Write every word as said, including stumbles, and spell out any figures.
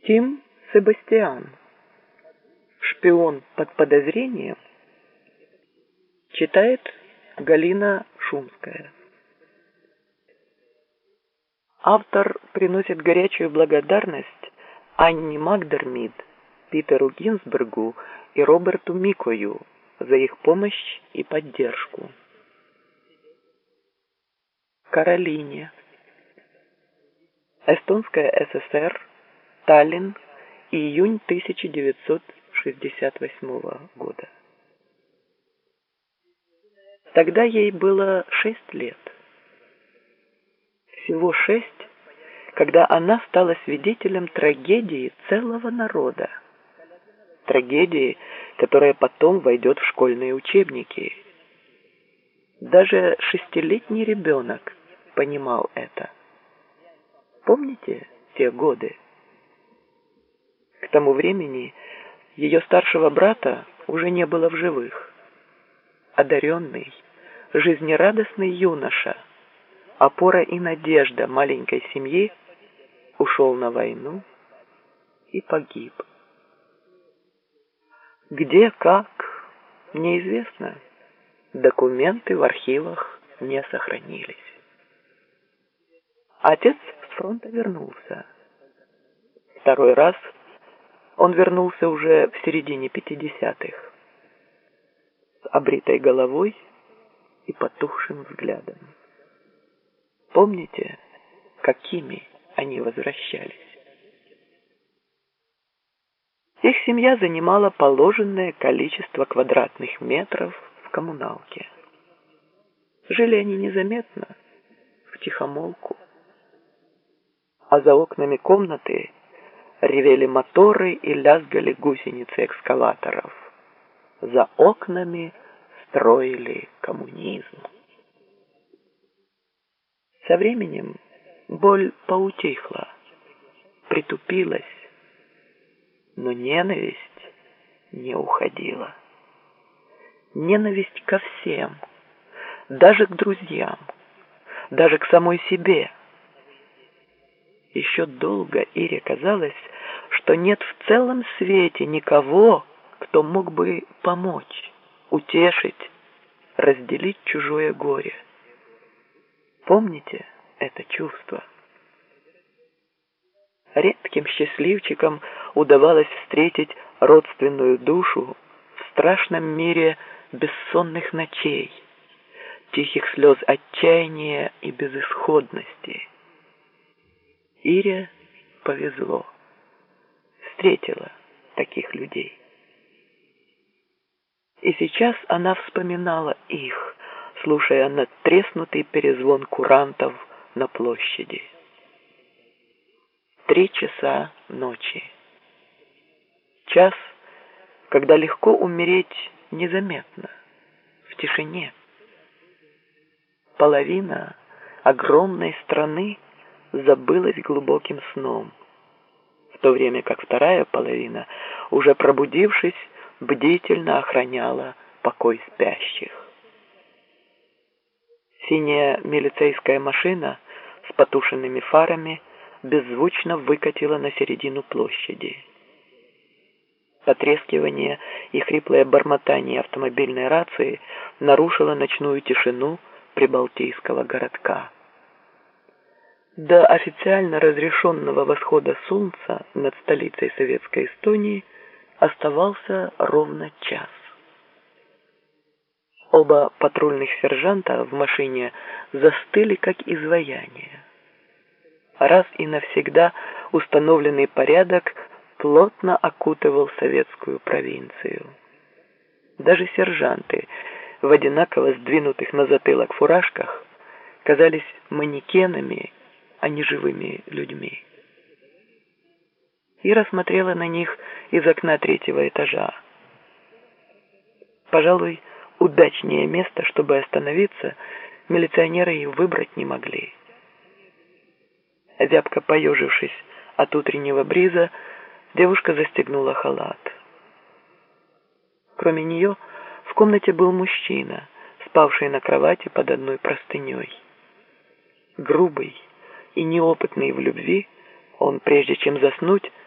Тим Себастьян. Шпион под подозрением. Читает Галина Шумская. Автор приносит горячую благодарность Анне Макдермид, Питеру Гинзбургу и Роберту Микою за их помощь и поддержку. Каролине. Эстонская ССР. Таллин. Июнь тысяча девятьсот шестьдесят восьмого года. Тогда ей было шесть лет. Всего шесть, когда она стала свидетелем трагедии целого народа. Трагедии, которая потом войдет в школьные учебники. Даже шестилетний ребенок понимал это. Помните те годы? К тому времени ее старшего брата уже не было в живых. Одаренный, жизнерадостный юноша, опора и надежда маленькой семьи, ушел на войну и погиб. Где, как, неизвестно. Документы в архивах не сохранились. Отец с фронта вернулся. Второй раз он вернулся уже в середине пятидесятых, с обритой головой и потухшим взглядом. Помните, какими они возвращались? Их семья занимала положенное количество квадратных метров в коммуналке. Жили они незаметно, втихомолку. А за окнами комнаты ревели моторы и лязгали гусеницы экскаваторов. За окнами строили коммунизм. Со временем боль поутихла, притупилась, но ненависть не уходила. Ненависть ко всем, даже к друзьям, даже к самой себе. Еще долго Ире казалось, что нет в целом свете никого, кто мог бы помочь, утешить, разделить чужое горе. Помните это чувство? Редким счастливчикам удавалось встретить родственную душу в страшном мире бессонных ночей, тихих слез отчаяния и безысходности. Ире повезло. Встретила таких людей. И сейчас она вспоминала их, слушая надтреснутый перезвон курантов на площади. Три часа ночи. Час, когда легко умереть незаметно, в тишине. Половина огромной страны забылась глубоким сном, в то время как вторая половина, уже пробудившись, бдительно охраняла покой спящих. Синяя милицейская машина с потушенными фарами беззвучно выкатила на середину площади. Потрескивание и хриплое бормотание автомобильной рации нарушило ночную тишину прибалтийского городка. До официально разрешенного восхода солнца над столицей Советской Эстонии оставался ровно час. Оба патрульных сержанта в машине застыли как изваяния. Раз и навсегда установленный порядок плотно окутывал советскую провинцию. Даже сержанты в одинаково сдвинутых на затылок фуражках казались манекенами, а не живыми людьми. Ира смотрела на них из окна третьего этажа. Пожалуй, удачнее место, чтобы остановиться, милиционеры и выбрать не могли. Зябко поежившись от утреннего бриза, девушка застегнула халат. Кроме нее в комнате был мужчина, спавший на кровати под одной простыней. Грубый и неопытный в любви, он, прежде чем заснуть,